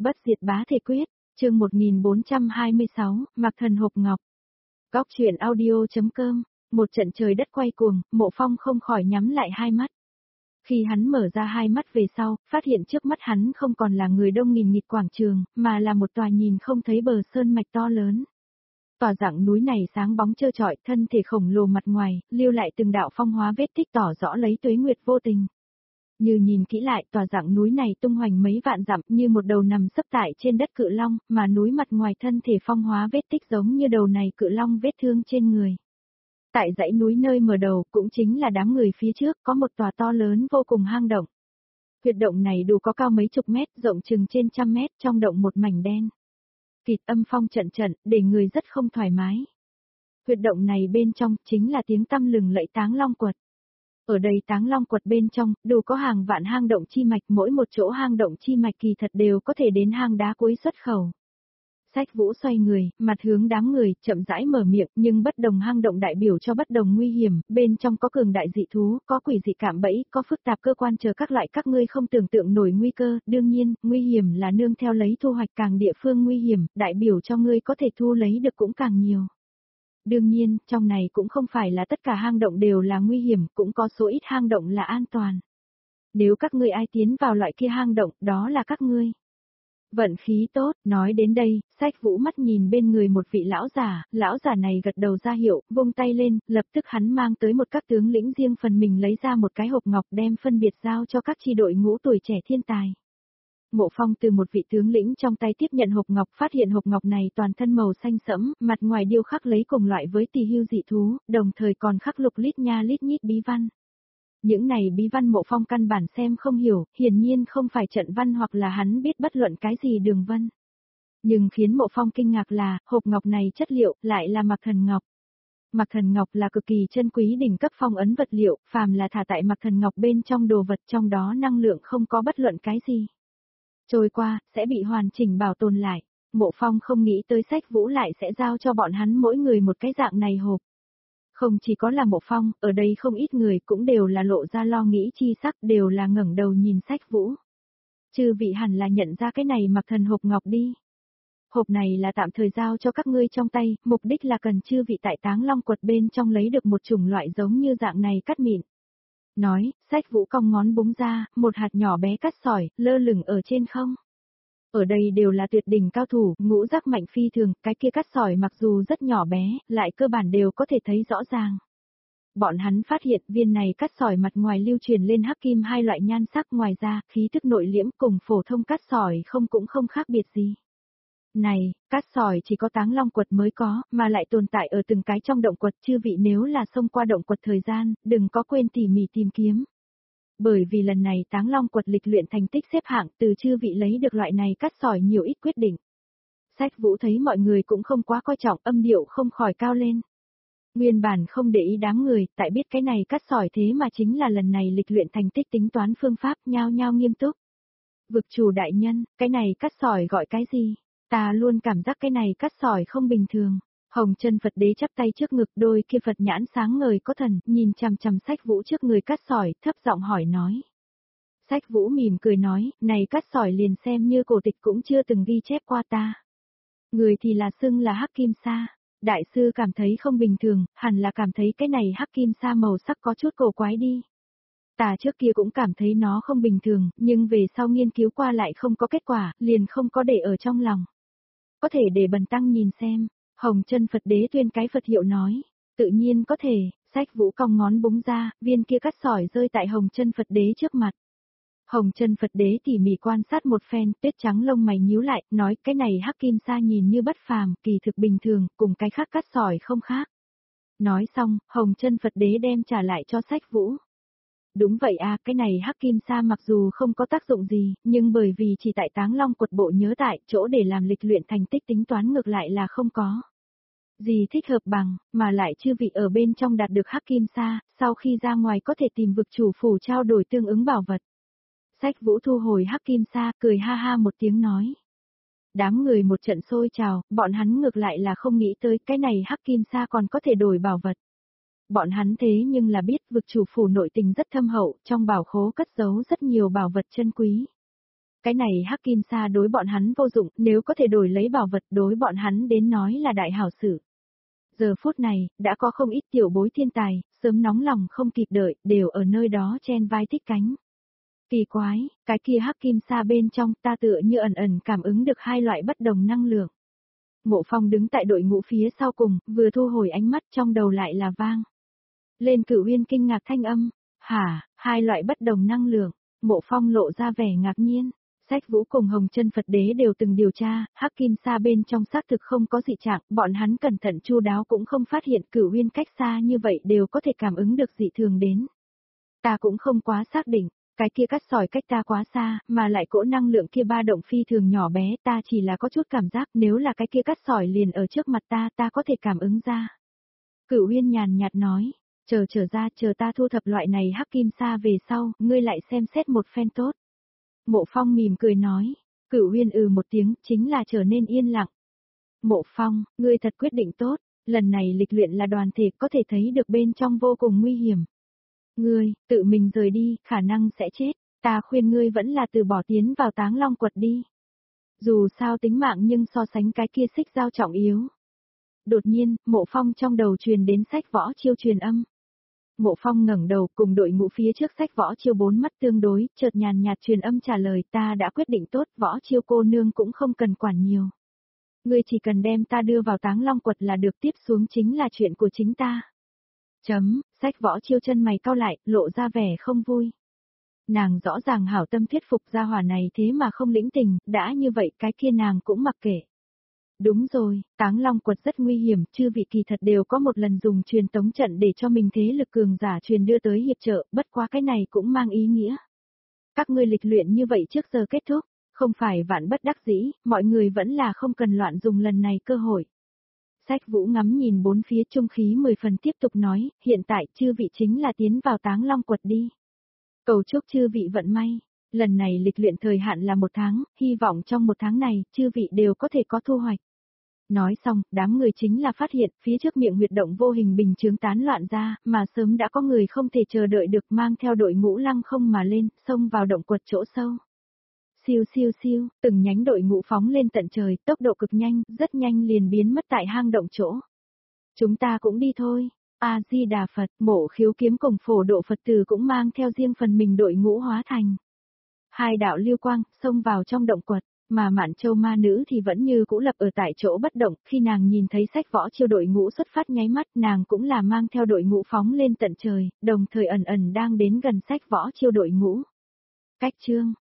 Bất diệt bá thể quyết, chương 1426, Mạc Thần hộp ngọc. Góc truyện audio.com, một trận trời đất quay cuồng, Mộ Phong không khỏi nhắm lại hai mắt. Khi hắn mở ra hai mắt về sau, phát hiện trước mắt hắn không còn là người đông nghìn nghịt quảng trường, mà là một tòa nhìn không thấy bờ sơn mạch to lớn. Tòa dạng núi này sáng bóng trơ trọi, thân thể khổng lồ mặt ngoài, lưu lại từng đạo phong hóa vết tích tỏ rõ lấy tuế nguyệt vô tình. Như nhìn kỹ lại, tòa dạng núi này tung hoành mấy vạn dặm như một đầu nằm sấp tại trên đất cự long, mà núi mặt ngoài thân thể phong hóa vết tích giống như đầu này cự long vết thương trên người. Tại dãy núi nơi mở đầu, cũng chính là đám người phía trước, có một tòa to lớn vô cùng hang động. Huyệt động này đủ có cao mấy chục mét, rộng chừng trên trăm mét, trong động một mảnh đen kịt, âm phong trận trận, để người rất không thoải mái. Huyệt động này bên trong, chính là tiếng tăm lừng lẫy Táng Long Quật. Ở đây Táng Long Quật bên trong, đủ có hàng vạn hang động chi mạch, mỗi một chỗ hang động chi mạch kỳ thật đều có thể đến hang đá cuối xuất khẩu. Sách Vũ xoay người, mặt hướng đám người, chậm rãi mở miệng, nhưng bất đồng hang động đại biểu cho bất đồng nguy hiểm, bên trong có cường đại dị thú, có quỷ dị cạm bẫy, có phức tạp cơ quan chờ các loại các ngươi không tưởng tượng nổi nguy cơ, đương nhiên, nguy hiểm là nương theo lấy thu hoạch càng địa phương nguy hiểm, đại biểu cho ngươi có thể thu lấy được cũng càng nhiều. Đương nhiên, trong này cũng không phải là tất cả hang động đều là nguy hiểm, cũng có số ít hang động là an toàn. Nếu các ngươi ai tiến vào loại kia hang động, đó là các ngươi vận khí tốt. Nói đến đây, Sách Vũ mắt nhìn bên người một vị lão giả này gật đầu ra hiệu, vung tay lên, lập tức hắn mang tới một các tướng lĩnh riêng phần mình lấy ra một cái hộp ngọc đem phân biệt giao cho các chi đội ngũ tuổi trẻ thiên tài. Mộ Phong từ một vị tướng lĩnh trong tay tiếp nhận hộp ngọc, phát hiện hộp ngọc này toàn thân màu xanh sẫm, mặt ngoài điêu khắc lấy cùng loại với tỳ hưu dị thú, đồng thời còn khắc lục lít nha lít nhít bí văn. Những này bí văn Mộ Phong căn bản xem không hiểu, hiển nhiên không phải trận văn hoặc là hắn biết bất luận cái gì đường vân. Nhưng khiến Mộ Phong kinh ngạc là, hộp ngọc này chất liệu lại là Mạc Thần ngọc. Mạc Thần ngọc là cực kỳ chân quý đỉnh cấp phong ấn vật liệu, phàm là thả tại Mạc Thần ngọc bên trong đồ vật trong đó năng lượng không có bất luận cái gì trôi qua, sẽ bị hoàn chỉnh bảo tồn lại. Mộ Phong không nghĩ tới Sách Vũ lại sẽ giao cho bọn hắn mỗi người một cái dạng này hộp. Không chỉ có là Mộ Phong, ở đây không ít người cũng đều là lộ ra lo nghĩ chi sắc, đều là ngẩng đầu nhìn Sách Vũ. Chư vị hẳn là nhận ra cái này Mạc Thần hộp ngọc đi. Hộp này là tạm thời giao cho các ngươi trong tay, mục đích là cần chư vị tại Táng Long Quật bên trong lấy được một chủng loại giống như dạng này cắt mịn. Nói, Sách Vũ cong ngón búng ra, một hạt nhỏ bé cắt sỏi, lơ lửng ở trên không. Ở đây đều là tuyệt đỉnh cao thủ, ngũ giác mạnh phi thường, cái kia cắt sỏi mặc dù rất nhỏ bé, lại cơ bản đều có thể thấy rõ ràng. Bọn hắn phát hiện viên này cắt sỏi mặt ngoài lưu truyền lên hắc kim hai loại nhan sắc, ngoài ra, khí tức nội liễm cùng phổ thông cắt sỏi cũng không khác biệt gì. Này, cát sỏi chỉ có Táng Long Quật mới có, mà lại tồn tại ở từng cái trong động quật, chư vị nếu là xông qua động quật thời gian, đừng có quên tỉ mỉ tìm kiếm. Bởi vì lần này Táng Long Quật lịch luyện thành tích xếp hạng, từ chư vị lấy được loại này cát sỏi nhiều ít quyết định. Sách Vũ thấy mọi người cũng không quá coi trọng, âm điệu không khỏi cao lên. Nguyên bản không để ý đám người, tại biết cái này cát sỏi thế mà chính là lần này lịch luyện thành tích tính toán phương pháp, nhao nhao nghiêm túc. Vực chủ đại nhân, cái này cát sỏi gọi cái gì? Ta luôn cảm giác cái này cát sỏi không bình thường. Hồng Chân Phật Đế chắp tay trước ngực, đôi kia Phật nhãn sáng ngời có thần, nhìn chằm chằm Sách Vũ trước người cát sỏi, thấp giọng hỏi nói. Sách Vũ mỉm cười nói, này cát sỏi liền xem như cổ tịch cũng chưa từng ghi chép qua ta. Người thì là xưng là hắc kim sa. Đại sư cảm thấy không bình thường, hẳn là cảm thấy cái này hắc kim sa màu sắc có chút cổ quái đi. Ta trước kia cũng cảm thấy nó không bình thường, nhưng về sau nghiên cứu qua lại không có kết quả, liền không có để ở trong lòng. Có thể để bần tăng nhìn xem. Hồng Chân Phật Đế tuyên cái Phật hiệu nói. Tự nhiên có thể. Sách Vũ cong ngón búng ra, viên kia cắt sỏi rơi tại Hồng Chân Phật Đế trước mặt. Hồng Chân Phật Đế tỉ mỉ quan sát một phen, tuyết trắng lông mày nhíu lại, nói cái này hắc kim sa nhìn như bất phàm, kỳ thực bình thường, cùng cái khác cắt sỏi không khác. Nói xong, Hồng Chân Phật Đế đem trả lại cho Sách Vũ. Đúng vậy à, cái này hắc kim sa mặc dù không có tác dụng gì, nhưng bởi vì chỉ tại Táng Long Quật bộ nhớ tại chỗ để làm lịch luyện thành tích tính toán ngược lại là không có gì thích hợp bằng, mà lại chư vị ở bên trong đạt được hắc kim sa, sau khi ra ngoài có thể tìm vực chủ phủ trao đổi tương ứng bảo vật. Sách Vũ thu hồi hắc kim sa, cười ha ha một tiếng nói. Đám người một trận sôi trào, bọn hắn ngược lại là không nghĩ tới cái này hắc kim sa còn có thể đổi bảo vật. Bọn hắn thế nhưng là biết vực chủ phủ nội tình rất thâm hậu, trong bảo khố cất giấu rất nhiều bảo vật chân quý. Cái này Hắc Kim Sa đối bọn hắn vô dụng, nếu có thể đổi lấy bảo vật đối bọn hắn đến nói là đại hảo sự. Giờ phút này, đã có không ít tiểu bối thiên tài, sớm nóng lòng không kịp đợi, đều ở nơi đó chen vai thích cánh. Kỳ quái, cái kia Hắc Kim Sa bên trong ta tựa như ẩn ẩn cảm ứng được hai loại bất đồng năng lượng. Mộ Phong đứng tại đội ngũ phía sau cùng, vừa thu hồi ánh mắt trong đầu lại là vang. Lên Cửu Uyên kinh ngạc thanh âm, hả, hai loại bất đồng năng lượng, Mộ Phong lộ ra vẻ ngạc nhiên. Sách Vũ cùng Hồng Chân Phật Đế đều từng điều tra, Hắc Kim Sa bên trong xác thực không có dị trạng, bọn hắn cẩn thận chu đáo cũng không phát hiện Cửu Uyên cách xa như vậy đều có thể cảm ứng được dị thường đến. Ta cũng không quá xác định, cái kia cắt sỏi cách ta quá xa, mà lại cỗ năng lượng kia ba động phi thường nhỏ bé, ta chỉ là có chút cảm giác nếu là cái kia cắt sỏi liền ở trước mặt ta có thể cảm ứng ra. Cửu Uyên nhàn nhạt nói, chờ ta thu thập loại này Hắc Kim Sa về sau, ngươi lại xem xét một phen tốt. Mộ Phong mỉm cười nói, Cửu Uyên một tiếng, chính là trở nên yên lặng. Mộ Phong, ngươi thật quyết định tốt, lần này lịch luyện là đoàn thể có thể thấy được bên trong vô cùng nguy hiểm. Ngươi, tự mình rời đi, khả năng sẽ chết, ta khuyên ngươi vẫn là từ bỏ tiến vào Táng Long quật đi. Dù sao tính mạng nhưng so sánh cái kia xích dao trọng yếu. Đột nhiên, Mộ Phong trong đầu truyền đến Sách Võ Chiêu truyền âm. Mộ Phong ngẩng đầu cùng đội ngũ phía trước Sách Võ Chiêu bốn mắt tương đối, chợt nhàn nhạt truyền âm trả lời ta đã quyết định tốt, Võ Chiêu cô nương cũng không cần quản nhiều. Ngươi chỉ cần đem ta đưa vào Táng Long quật là được, tiếp xuống chính là chuyện của chính ta. Sách Võ Chiêu chân mày cau lại, lộ ra vẻ không vui. Nàng rõ ràng hảo tâm thuyết phục gia hỏa này thế mà không lĩnh tình, đã như vậy cái kia nàng cũng mặc kệ. Đúng rồi, Táng Long quật rất nguy hiểm, chư vị kỳ thật đều có một lần dùng truyền tống trận để cho mình thế lực cường giả truyền đưa tới hiệp trợ, bất quá cái này cũng mang ý nghĩa. Các ngươi lịch luyện như vậy trước giờ kết thúc, không phải vạn bất đắc dĩ, mọi người vẫn là không cần loạn dùng lần này cơ hội. Sách Vũ ngắm nhìn bốn phía trung khí 10 phần tiếp tục nói, hiện tại chư vị chính là tiến vào Táng Long quật đi. Cầu chúc chư vị vận may, lần này lịch luyện thời hạn là 1 tháng, hy vọng trong 1 tháng này, chư vị đều có thể có thu hoạch. Nói xong, đám người chính là phát hiện, phía trước miệng huyệt động vô hình bình chướng tán loạn ra, mà sớm đã có người không thể chờ đợi được mang theo đội ngũ lăng không mà lên, xông vào động quật chỗ sâu. Siêu siêu siêu, từng nhánh đội ngũ phóng lên tận trời, tốc độ cực nhanh, rất nhanh liền biến mất tại hang động chỗ. Chúng ta cũng đi thôi. A-di-đà Phật, Mộ Khiếu kiếm cùng Phổ Độ Phật tử cũng mang theo riêng phần mình đội ngũ hóa thành. Hai đạo lưu quang, xông vào trong động quật, mà Mạn Châu ma nữ thì vẫn như cũ lập ở tại chỗ bất động, khi nàng nhìn thấy Sách Võ Chiêu đội ngũ xuất phát nháy mắt, nàng cũng là mang theo đội ngũ phóng lên tận trời, đồng thời ẩn ẩn đang đến gần Sách Võ Chiêu đội ngũ. Cách chương